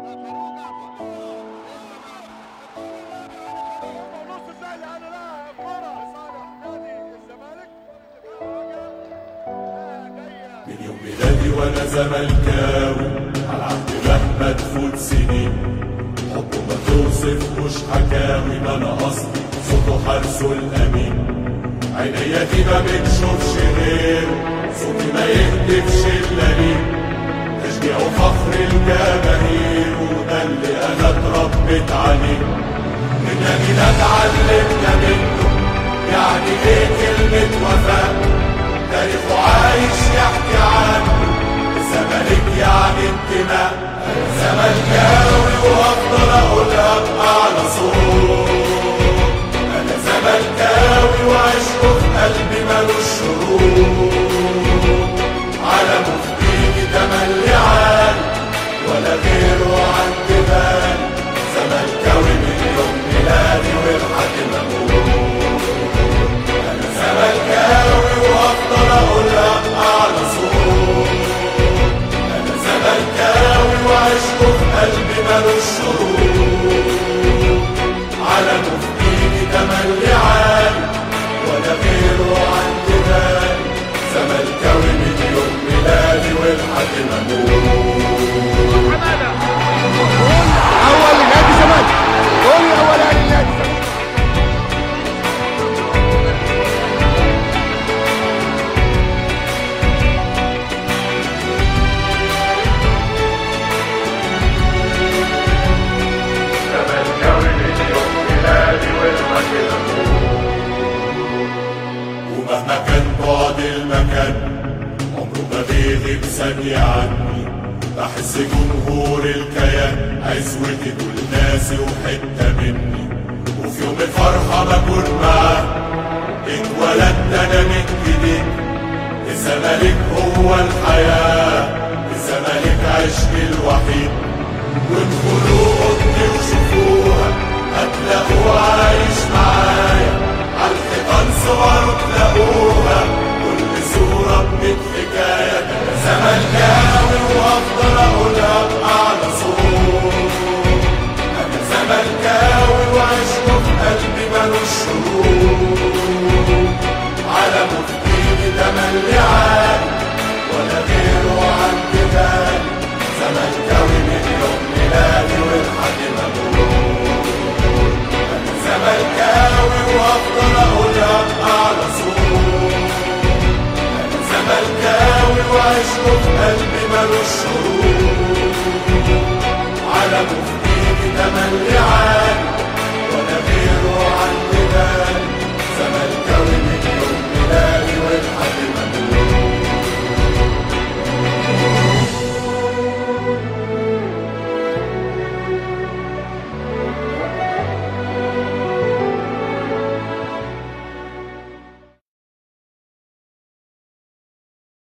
من يوم ميلادي وانا زملكاوي على عهد مهما تفوت سنين، حبه ما توصفهوش حكاوي، ما انا اصلي صوته حارسه الامين. عينيا دي ما بتشوفش غيره، صوتي ما يهدفش الا ليه، تشجيع وفخر الجماهير، وده اللي انا اتربيت عليه. من يمينا اتعلمنا منه يعني ايه كلمة وفاء، تاريخه عايش يحكي عنه، الزمالك يعني انتماء. انا زملكاوي وافضل اقولها بأعلى صوت، انا زملكاوي وعشقه في قلبي مالوش شروط، علمه في ايدي تملي عالي ولا غيره عندي بالي، زملكاوي من يوم ميلادي ولحد ما اموت. انا زملكاوي وافضل اقولها بأعلى صوت، انا زملكاوي وعشقه في قلبي مالوش شروط، علمه في ايدي تملي عالي ولا غيره عندي بالي، زملكاوي من يوم ميلادي ولحد ما اموت. اول نادي زمالك، قول لي اول نادي زمالك. ومهما كان بعد المكان عمره ما بيغيب ثانية عني، بحس جمهور الكيان عزوتي دول ناسي وحتة مني، وفي يوم الفرحة بكون معاه، اتولدت انا من جديد. الزمالك هو الحياة، الزمالك عشقي الوحيد، وادخلوا اوضتي وشوفوها هتلاقوه عايش معايا، عالحيطان صوره تلاقوها كل صورة بميت حكاية. انا زملكاوي وافضل اقولها بأعلى صوت، انا زملكاوي وعشقه في قلبي مالوش شروط، علمه في ايدي تملي عالي ولا غيره عندي بالي، زملكاوي من يوم ميلادي ولحد ما اموت. انا زملكاوي وافضل اقولها بأعلى صوت، انا زملكاوي وعشقه في قلبي مالوش شروط، علمه في ايدي تملي عالي